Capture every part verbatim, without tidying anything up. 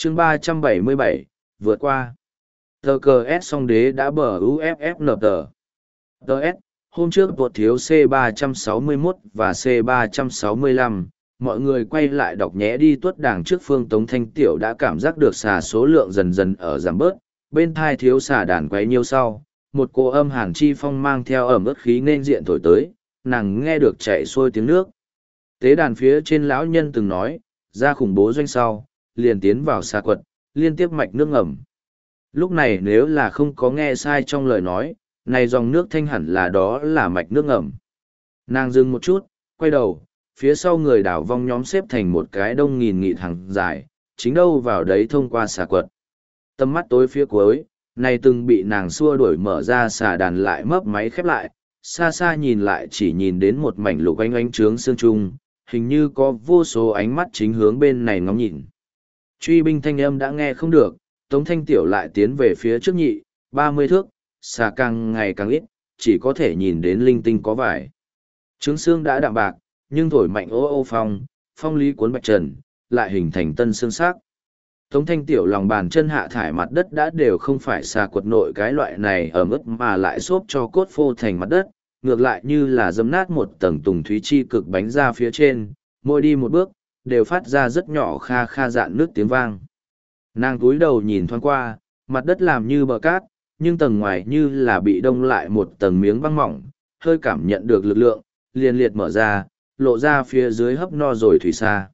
chương ba trăm bảy mươi bảy, vượt qua. Tờ cờ S song đế đã bờ u ép ép nờ tờ. tê ét, hôm trước tuột thiếu C ba trăm sáu mươi mốt và C ba trăm sáu mươi lăm, mọi người quay lại đọc nhé đi. Tuất đảng trước Phương Tống Thanh Tiểu đã cảm giác được xà số lượng dần dần ở giảm bớt, bên thai thiếu xà đàn quấy nhiêu sau, một cô âm hàn chi phong mang theo ẩm ướt khí nên diện thổi tới, nàng nghe được chạy xuôi tiếng nước. Tế đàn phía trên lão nhân từng nói, ra khủng bố doanh sau, liền tiến vào xà quật, liên tiếp mạch nước ngầm. Lúc này nếu là không có nghe sai trong lời nói, này dòng nước thanh hẳn là đó là mạch nước ngầm. Nàng dừng một chút, quay đầu, phía sau người đảo vong nhóm xếp thành một cái đông nghìn nghị hàng dài, chính đâu vào đấy thông qua xà quật. Tầm mắt tối phía cuối, này từng bị nàng xua đuổi mở ra xà đàn lại mấp máy khép lại, xa xa nhìn lại chỉ nhìn đến một mảnh lục ánh ánh trướng xương trung, hình như có vô số ánh mắt chính hướng bên này ngóng nhìn. Truy binh thanh âm đã nghe không được, Tống Thanh Tiểu lại tiến về phía trước nhị, ba mươi thước, xà càng ngày càng ít, chỉ có thể nhìn đến linh tinh có vải. Trướng xương đã đạm bạc, nhưng thổi mạnh ô ô phong, phong lý cuốn bạch trần, lại hình thành tân xương sắc. Tống Thanh Tiểu lòng bàn chân hạ thải mặt đất đã đều không phải xà quật nội cái loại này ở mức mà lại xốp cho cốt phô thành mặt đất, ngược lại như là dấm nát một tầng tùng thúy chi cực bánh ra phía trên, mỗi đi một bước, đều phát ra rất nhỏ kha kha dạn nước tiếng vang. Nàng cúi đầu nhìn thoáng qua, mặt đất làm như bờ cát, nhưng tầng ngoài như là bị đông lại một tầng miếng băng mỏng, hơi cảm nhận được lực lượng, liền liệt mở ra, lộ ra phía dưới hấp no rồi thủy xa.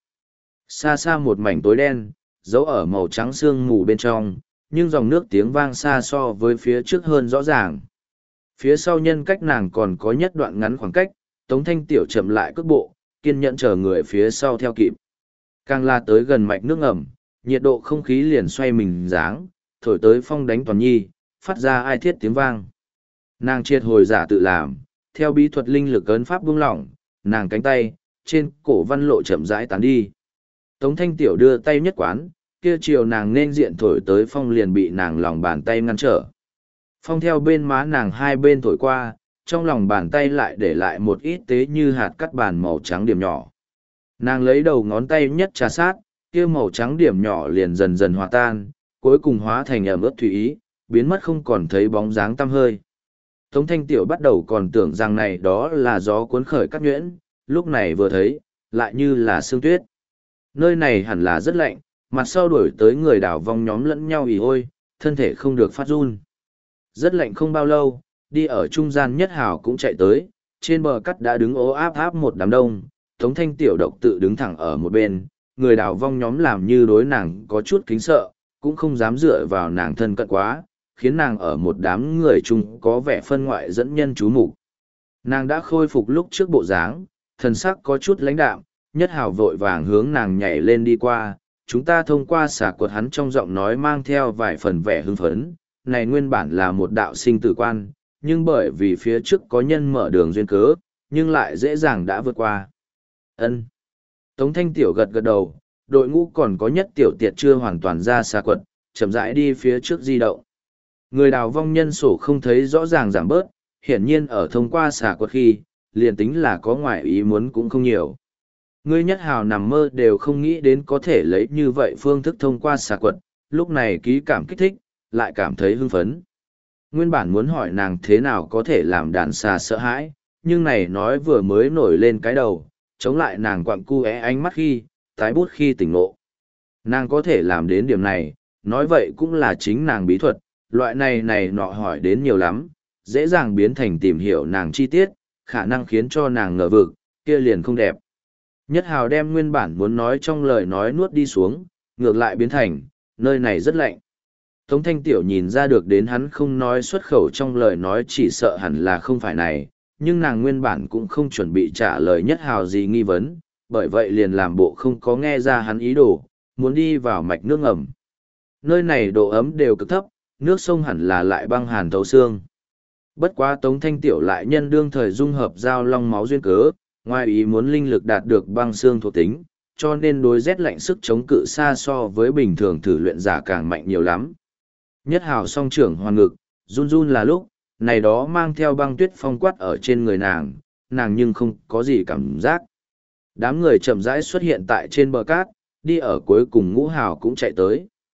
Xa xa một mảnh tối đen, giấu ở màu trắng sương mù bên trong, nhưng dòng nước tiếng vang xa so với phía trước hơn rõ ràng. Phía sau nhân cách nàng còn có nhất đoạn ngắn khoảng cách, Tống Thanh Tiểu chậm lại cước bộ, kiên nhẫn chờ người phía sau theo kịp. Càng la tới gần mạch nước ngầm, nhiệt độ không khí liền xoay mình dáng, thổi tới phong đánh toàn nhi, phát ra ai thiết tiếng vang. Nàng triệt hồi giả tự làm, theo bí thuật linh lực ấn pháp buông lỏng, nàng cánh tay, trên cổ văn lộ chậm rãi tán đi. Tống Thanh Tiểu đưa tay nhất quán, kia chiều nàng nên diện thổi tới phong liền bị nàng lòng bàn tay ngăn trở. Phong theo bên má nàng hai bên thổi qua, trong lòng bàn tay lại để lại một ít tế như hạt cắt bàn màu trắng điểm nhỏ. Nàng lấy đầu ngón tay nhất trà sát, kia màu trắng điểm nhỏ liền dần dần hòa tan, cuối cùng hóa thành ẩm ướt thủy ý, biến mất không còn thấy bóng dáng tăm hơi. Tống Thanh Tiểu bắt đầu còn tưởng rằng này đó là gió cuốn khởi cắt nhuyễn, lúc này vừa thấy, lại như là sương tuyết. Nơi này hẳn là rất lạnh, mặt sau đuổi tới người đảo vong nhóm lẫn nhau ỉ ôi, thân thể không được phát run. Rất lạnh không bao lâu, đi ở trung gian nhất hào cũng chạy tới, trên bờ cắt đã đứng ố áp áp một đám đông, Tống Thanh Tiểu độc tự đứng thẳng ở một bên, người đảo vong nhóm làm như đối nàng có chút kính sợ, cũng không dám dựa vào nàng thân cận quá, khiến nàng ở một đám người chung có vẻ phân ngoại dẫn nhân chú mục. Nàng đã khôi phục lúc trước bộ dáng, thần sắc có chút lãnh đạm, nhất hào vội vàng hướng nàng nhảy lên đi qua, chúng ta thông qua xà quật hắn trong giọng nói mang theo vài phần vẻ hưng phấn, này nguyên bản là một đạo sinh tử quan, nhưng bởi vì phía trước có nhân mở đường duyên cớ, nhưng lại dễ dàng đã vượt qua. Ân. Tống Thanh Tiểu gật gật đầu, đội ngũ còn có nhất tiểu tiệt chưa hoàn toàn ra xà quật, chậm rãi đi phía trước di động. Người đào vong nhân sổ không thấy rõ ràng giảm bớt, hiển nhiên ở thông qua xà quật khi, liền tính là có ngoại ý muốn cũng không nhiều. Ngươi nhất hào nằm mơ đều không nghĩ đến có thể lấy như vậy phương thức thông qua xà quật, lúc này ký cảm kích thích, lại cảm thấy hưng phấn. Nguyên bản muốn hỏi nàng thế nào có thể làm đàn xà sợ hãi, nhưng này nói vừa mới nổi lên cái đầu, chống lại nàng quặng cu é ánh mắt khi, tái bút khi tỉnh ngộ. Nàng có thể làm đến điểm này, nói vậy cũng là chính nàng bí thuật, loại này này nọ hỏi đến nhiều lắm, dễ dàng biến thành tìm hiểu nàng chi tiết, khả năng khiến cho nàng ngờ vực, kia liền không đẹp. Nhất hào đem nguyên bản muốn nói trong lời nói nuốt đi xuống, ngược lại biến thành, nơi này rất lạnh. Tống Thanh Tiểu nhìn ra được đến hắn không nói xuất khẩu trong lời nói chỉ sợ hẳn là không phải này, nhưng nàng nguyên bản cũng không chuẩn bị trả lời nhất hào gì nghi vấn, bởi vậy liền làm bộ không có nghe ra hắn ý đồ, muốn đi vào mạch nước ngầm. Nơi này độ ấm đều cực thấp, nước sông hẳn là lại băng hàn thấu xương. Bất quá Tống Thanh Tiểu lại nhân đương thời dung hợp giao long máu duyên cớ, ngoài ý muốn linh lực đạt được băng xương thuộc tính, cho nên đối rét lạnh sức chống cự xa so với bình thường thử luyện giả càng mạnh nhiều lắm. Nhất hào song trưởng hoàn ngực, run run là lúc, này đó mang theo băng tuyết phong quát ở trên người nàng, nàng nhưng không có gì cảm giác. Đám người chậm rãi xuất hiện tại trên bờ cát, đi ở cuối cùng ngũ hào cũng chạy tới.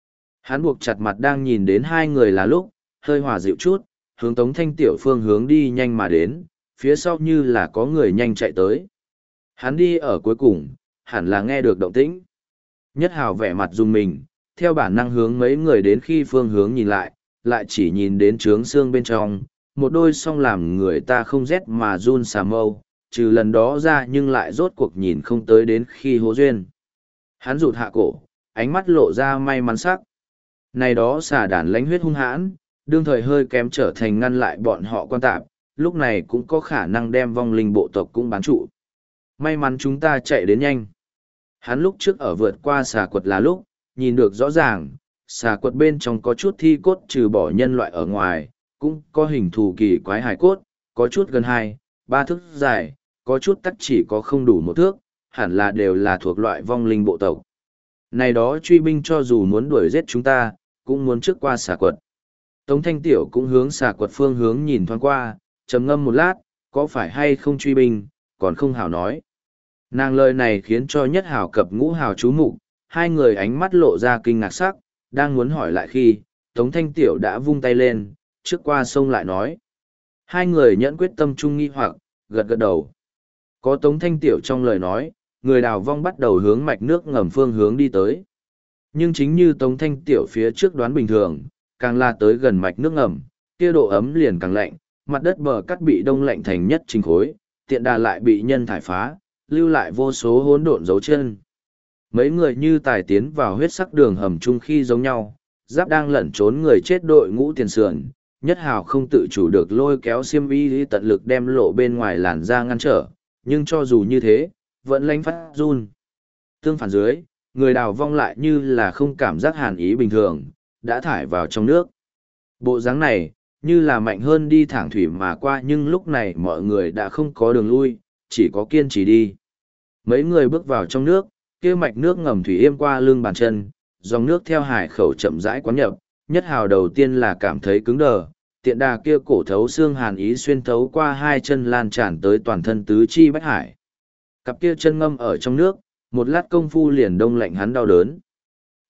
Hắn buộc chặt mặt đang nhìn đến hai người là lúc, hơi hòa dịu chút, hướng Tống Thanh Tiểu phương hướng đi nhanh mà đến, phía sau như là có người nhanh chạy tới. Hắn đi ở cuối cùng, hẳn là nghe được động tĩnh. Nhất Hào vẻ mặt dùng mình, theo bản năng hướng mấy người đến khi phương hướng nhìn lại, lại chỉ nhìn đến trướng xương bên trong, một đôi song làm người ta không rét mà run xà mâu, trừ lần đó ra nhưng lại rốt cuộc nhìn không tới đến khi hố duyên. Hắn rụt hạ cổ, ánh mắt lộ ra may mắn sắc. Này đó xà đàn lánh huyết hung hãn, đương thời hơi kém trở thành ngăn lại bọn họ quan tạp, lúc này cũng có khả năng đem vong linh bộ tộc cũng bán trụ. May mắn chúng ta chạy đến nhanh. Hắn lúc trước ở vượt qua xà quật là lúc, nhìn được rõ ràng, xà quật bên trong có chút thi cốt trừ bỏ nhân loại ở ngoài, cũng có hình thù kỳ quái hài cốt, có chút gần hai, ba thước dài, có chút tắc chỉ có không đủ một thước, hẳn là đều là thuộc loại vong linh bộ tộc. Này đó truy binh cho dù muốn đuổi giết chúng ta, cũng muốn trước qua xà quật. Tống Thanh Tiểu cũng hướng xà quật phương hướng nhìn thoáng qua, trầm ngâm một lát, có phải hay không truy binh, còn không hảo nói. Nàng lời này khiến cho Nhất Hào cập Ngũ Hào chú mục, hai người ánh mắt lộ ra kinh ngạc sắc, đang muốn hỏi lại khi, Tống Thanh Tiểu đã vung tay lên, trước qua sông lại nói. Hai người nhẫn quyết tâm trung nghi hoặc, gật gật đầu. Có Tống Thanh Tiểu trong lời nói, người đào vong bắt đầu hướng mạch nước ngầm phương hướng đi tới. Nhưng chính như Tống Thanh Tiểu phía trước đoán bình thường, càng là tới gần mạch nước ngầm, kia độ ấm liền càng lạnh, mặt đất bờ cắt bị đông lạnh thành nhất trình khối, tiện đà lại bị nhân thải phá, lưu lại vô số hỗn độn dấu chân. Mấy người như tài tiến vào huyết sắc đường hầm chung khi giống nhau, giáp đang lẩn trốn người chết đội ngũ tiền sườn, Nhất Hào không tự chủ được lôi kéo xiêm y tận lực đem lộ bên ngoài làn da ngăn trở, nhưng cho dù như thế, vẫn lánh phát run. Tương phản dưới, người đào vong lại như là không cảm giác hàn ý bình thường, đã thải vào trong nước. Bộ dáng này, như là mạnh hơn đi thẳng thủy mà qua, nhưng lúc này mọi người đã không có đường lui, chỉ có kiên trì đi. Mấy người bước vào trong nước, kia mạch nước ngầm thủy êm qua lưng bàn chân, dòng nước theo hải khẩu chậm rãi quán nhập, Nhất Hào đầu tiên là cảm thấy cứng đờ, tiện đà kia cổ thấu xương hàn ý xuyên thấu qua hai chân lan tràn tới toàn thân tứ chi bách hải. Cặp kia chân ngâm ở trong nước, một lát công phu liền đông lạnh hắn đau đớn. T.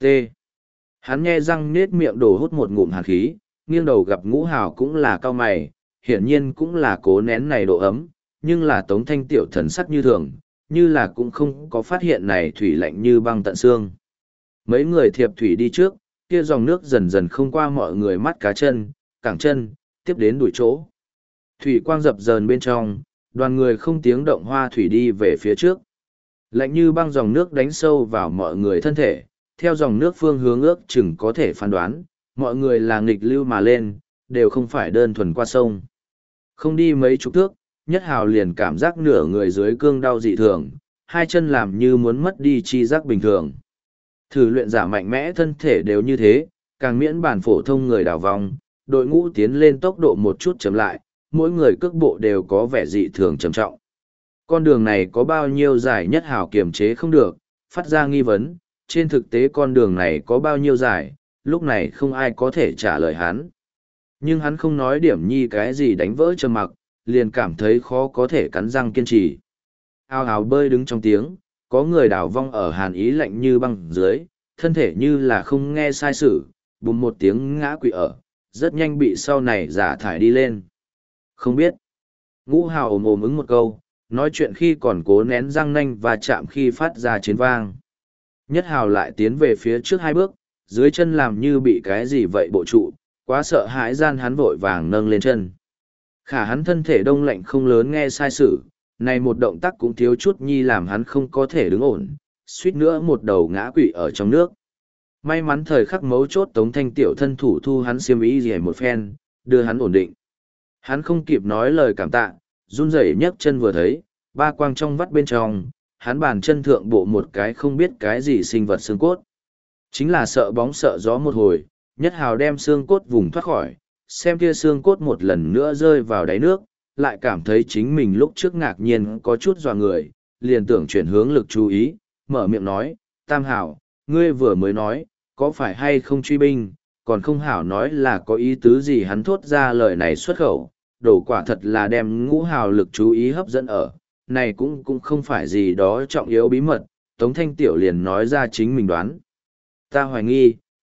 Hắn nhe răng nết miệng đổ hút một ngụm hàn khí, nghiêng đầu gặp Ngũ Hào cũng là cao mày, hiển nhiên cũng là cố nén này độ ấm, nhưng là Tống Thanh Tiểu thần sắc như thường, như là cũng không có phát hiện này thủy lạnh như băng tận xương. Mấy người thiệp thủy đi trước, kia dòng nước dần dần không qua mọi người mắt cá chân, cẳng chân, tiếp đến đuổi chỗ. Thủy quang dập dờn bên trong, đoàn người không tiếng động hoa thủy đi về phía trước. Lạnh như băng dòng nước đánh sâu vào mọi người thân thể, theo dòng nước phương hướng ước chừng có thể phán đoán, mọi người là nghịch lưu mà lên, đều không phải đơn thuần qua sông. Không đi mấy chục thước, Nhất Hào liền cảm giác nửa người dưới cương đau dị thường, hai chân làm như muốn mất đi chi giác bình thường. Thử luyện giả mạnh mẽ thân thể đều như thế, càng miễn bản phổ thông người đào vong, đội ngũ tiến lên tốc độ một chút chậm lại, mỗi người cước bộ đều có vẻ dị thường trầm trọng. Con đường này có bao nhiêu dài Nhất Hào kiềm chế không được, phát ra nghi vấn, trên thực tế con đường này có bao nhiêu dài, lúc này không ai có thể trả lời hắn. Nhưng hắn không nói điểm nhi cái gì đánh vỡ trầm mặc, liền cảm thấy khó có thể cắn răng kiên trì. Ao ào bơi đứng trong tiếng, có người đào vong ở hàn ý lạnh như băng dưới, thân thể như là không nghe sai sự, bùm một tiếng ngã quỵ ở, rất nhanh bị sau này giả thải đi lên. Không biết. Ngũ Hào ồm ồm ứng một câu, nói chuyện khi còn cố nén răng nanh và chạm khi phát ra chiến vang. Nhất Hào lại tiến về phía trước hai bước, dưới chân làm như bị cái gì vậy bộ trụ, quá sợ hãi gian hắn vội vàng nâng lên chân. Khả hắn thân thể đông lạnh không lớn nghe sai sự, này một động tác cũng thiếu chút nhi làm hắn không có thể đứng ổn, suýt nữa một đầu ngã quỵ ở trong nước. May mắn thời khắc mấu chốt Tống Thanh Tiểu thân thủ thu hắn xiêm y rìa một phen, đưa hắn ổn định. Hắn không kịp nói lời cảm tạ, run rẩy nhấc chân vừa thấy, ba quang trong vắt bên trong, hắn bàn chân thượng bộ một cái không biết cái gì sinh vật xương cốt. Chính là sợ bóng sợ gió một hồi, Nhất Hào đem xương cốt vùng thoát khỏi, xem kia xương cốt một lần nữa rơi vào đáy nước, lại cảm thấy chính mình lúc trước ngạc nhiên có chút dọa người, liền tưởng chuyển hướng lực chú ý, mở miệng nói, Tam Hảo, ngươi vừa mới nói, có phải hay không truy binh, còn không hảo nói là có ý tứ gì hắn thốt ra lời này xuất khẩu, đổ quả thật là đem Ngũ Hào lực chú ý hấp dẫn ở, này cũng cũng không phải gì đó trọng yếu bí mật, Tống Thanh Tiểu liền nói ra chính mình đoán. Ta hoài nghi,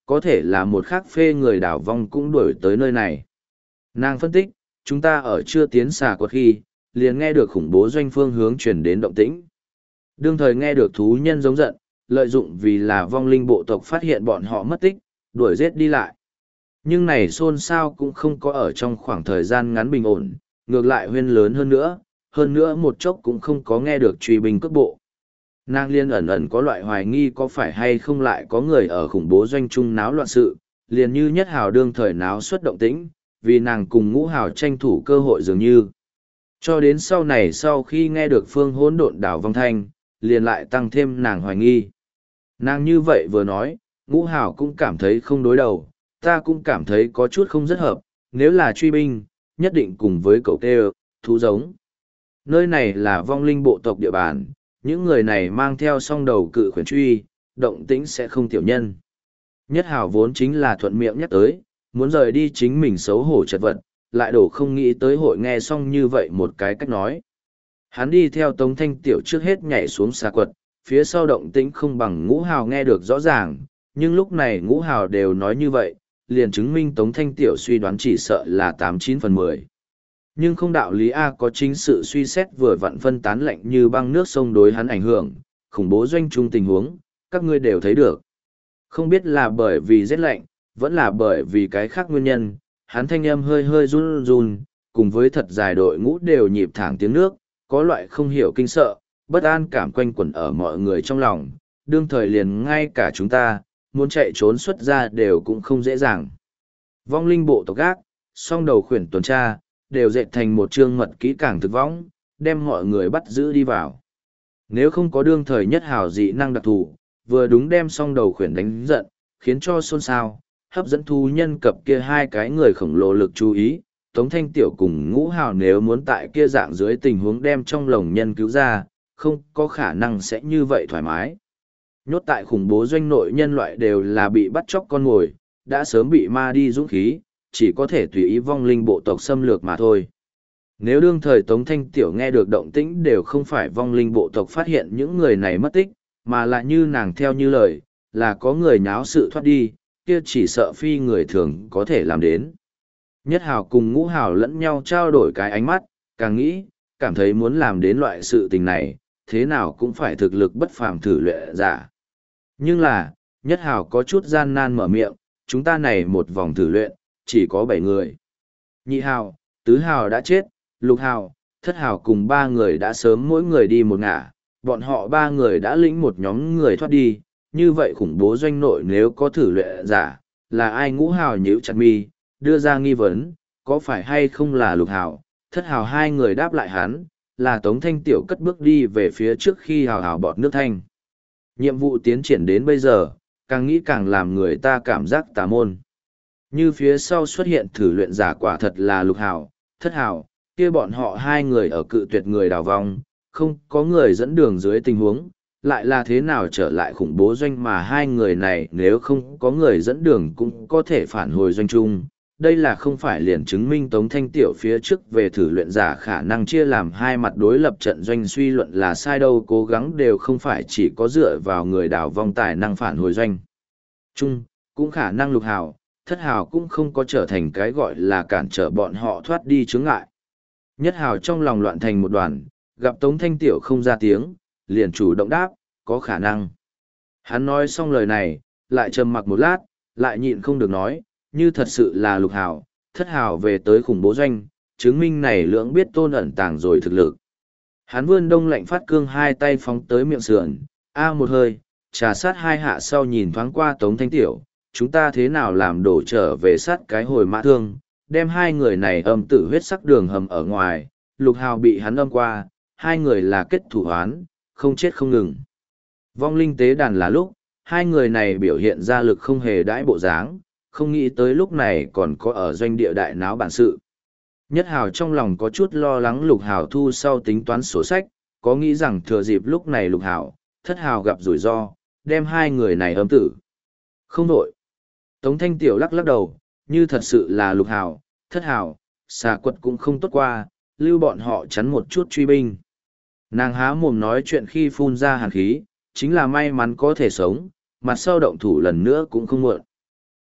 có thể là một khác phê người đảo vong cũng đuổi tới nơi này. Nàng phân tích, chúng ta ở chưa tiến xà quật khi, liền nghe được khủng bố doanh phương hướng chuyển đến động tĩnh. Đương thời nghe được thú nhân giống giận, lợi dụng vì là vong linh bộ tộc phát hiện bọn họ mất tích, đuổi giết đi lại. Nhưng này xôn xao cũng không có ở trong khoảng thời gian ngắn bình ổn, ngược lại huyên lớn hơn nữa, hơn nữa một chốc cũng không có nghe được truy binh cước bộ. Nàng liên ẩn ẩn có loại hoài nghi có phải hay không lại có người ở khủng bố doanh trung náo loạn sự, liền như nhất hào đương thời náo xuất động tĩnh, vì nàng cùng ngũ hào tranh thủ cơ hội dường như. Cho đến sau này sau khi nghe được phương hỗn độn đảo vong thanh, liền lại tăng thêm nàng hoài nghi. Nàng như vậy vừa nói, ngũ hào cũng cảm thấy không đối đầu, ta cũng cảm thấy có chút không rất hợp, nếu là truy binh, nhất định cùng với cậu tê thú giống. Nơi này là vong linh bộ tộc địa bàn, những người này mang theo song đầu cự khuyển truy, động tĩnh sẽ không tiểu nhân. Nhất hào vốn chính là thuận miệng nhắc tới, muốn rời đi chính mình xấu hổ chật vật, lại đổ không nghĩ tới hội nghe xong như vậy một cái cách nói. Hắn đi theo Tống Thanh Tiểu trước hết nhảy xuống xà quật, phía sau động tĩnh không bằng ngũ hào nghe được rõ ràng, nhưng lúc này ngũ hào đều nói như vậy, liền chứng minh Tống Thanh Tiểu suy đoán chỉ sợ là tám chín phần mười. Nhưng không đạo lý A có chính sự suy xét vừa vặn phân tán lạnh như băng nước sông đối hắn ảnh hưởng, khủng bố doanh trung tình huống, các ngươi đều thấy được. Không biết là bởi vì rét lạnh, vẫn là bởi vì cái khác nguyên nhân, hắn thanh âm hơi hơi run run, cùng với thật dài đội ngũ đều nhịp thẳng tiếng nước, có loại không hiểu kinh sợ, bất an cảm quanh quẩn ở mọi người trong lòng, đương thời liền ngay cả chúng ta, muốn chạy trốn xuất ra đều cũng không dễ dàng. Vong linh bộ tộc gác, song đầu khuyển tuần tra, đều dệt thành một chương mật kỹ càng thực võng, đem mọi người bắt giữ đi vào. Nếu không có đương thời nhất hào dị năng đặc thù, vừa đúng đem song đầu khuyển đánh giận, khiến cho xôn xao, hấp dẫn thú nhân cập kia hai cái người khổng lồ lực chú ý. Tống Thanh Tiểu cùng ngũ hào nếu muốn tại kia dạng dưới tình huống đem trong lồng nhân cứu ra, không có khả năng sẽ như vậy thoải mái. Nhốt tại khủng bố doanh nội nhân loại đều là bị bắt chóc con mồi, đã sớm bị ma đi dũng khí, chỉ có thể tùy ý vong linh bộ tộc xâm lược mà thôi. Nếu đương thời Tống Thanh Tiểu nghe được động tĩnh đều không phải vong linh bộ tộc phát hiện những người này mất tích, mà là như nàng theo như lời, là có người nháo sự thoát đi, kia chỉ sợ phi người thường có thể làm đến. Nhất hào cùng ngũ hào lẫn nhau trao đổi cái ánh mắt, càng nghĩ, cảm thấy muốn làm đến loại sự tình này, thế nào cũng phải thực lực bất phàm thử luyện giả. Nhưng là, nhất hào có chút gian nan mở miệng, chúng ta này một vòng thử luyện, chỉ có bảy người. Nhị hào, tứ hào đã chết, lục hào, thất hào cùng ba người đã sớm mỗi người đi một ngả, bọn họ ba người đã lĩnh một nhóm người thoát đi, như vậy khủng bố doanh nội nếu có thử luyện giả, là ai? Ngũ hào nhíu chặt mi, đưa ra nghi vấn, có phải hay không là lục hào, thất hào hai người đáp lại hắn, là Tống Thanh Tiểu cất bước đi về phía trước khi hào hào bọt nước thanh. Nhiệm vụ tiến triển đến bây giờ, càng nghĩ càng làm người ta cảm giác tà môn. Như phía sau xuất hiện thử luyện giả quả thật là lục hào, thất hào, kia bọn họ hai người ở cự tuyệt người đào vong, không có người dẫn đường dưới tình huống, lại là thế nào trở lại khủng bố doanh mà hai người này nếu không có người dẫn đường cũng có thể phản hồi doanh chung. Đây là không phải liền chứng minh Tống Thanh Tiểu phía trước về thử luyện giả khả năng chia làm hai mặt đối lập trận doanh suy luận là sai đâu, cố gắng đều không phải chỉ có dựa vào người đào vong tài năng phản hồi doanh chung, cũng khả năng lục hào, thất hào cũng không có trở thành cái gọi là cản trở bọn họ thoát đi chướng ngại. Nhất hào trong lòng loạn thành một đoàn, gặp Tống Thanh Tiểu không ra tiếng, liền chủ động đáp, có khả năng. Hắn nói xong lời này, lại trầm mặc một lát, lại nhịn không được nói, như thật sự là lục hào, thất hào về tới khủng bố doanh, chứng minh này lưỡng biết tôn ẩn tàng rồi thực lực. Hắn vươn đông lạnh phát cương hai tay phóng tới miệng sườn, a một hơi, trà sát hai hạ sau nhìn thoáng qua Tống Thanh Tiểu, chúng ta thế nào làm đổ trở về sát cái hồi mã thương, đem hai người này âm tử huyết sắc đường hầm ở ngoài, lục hào bị hắn âm qua, hai người là kết thủ hoán, không chết không ngừng. Vong linh tế đàn là lúc, hai người này biểu hiện ra lực không hề đãi bộ dáng, không nghĩ tới lúc này còn có ở doanh địa đại náo bản sự. Nhất hào trong lòng có chút lo lắng lục hào thu sau tính toán sổ sách, có nghĩ rằng thừa dịp lúc này lục hào, thất hào gặp rủi ro, đem hai người này âm tử. Không đổi. Tống Thanh Tiểu lắc lắc đầu, như thật sự là lục hào, thất hào, xà quật cũng không tốt qua, lưu bọn họ chắn một chút truy binh. Nàng há mồm nói chuyện khi phun ra hàn khí, chính là may mắn có thể sống, mặt sau động thủ lần nữa cũng không muộn.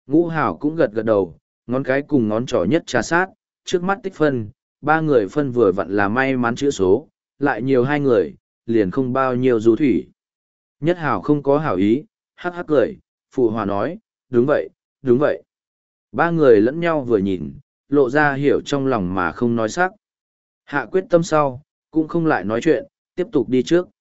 Ngũ Hảo cũng gật gật đầu, ngón cái cùng ngón trỏ nhất trà sát, trước mắt tích phân, ba người phân vừa vặn là may mắn chữ số, lại nhiều hai người, liền không bao nhiêu du thủy. Nhất Hảo không có hảo ý, hắc hắc cười, phụ hòa nói, đúng vậy, đúng vậy. Ba người lẫn nhau vừa nhìn, lộ ra hiểu trong lòng mà không nói sắc. Hạ quyết tâm sau, cũng không lại nói chuyện, tiếp tục đi trước.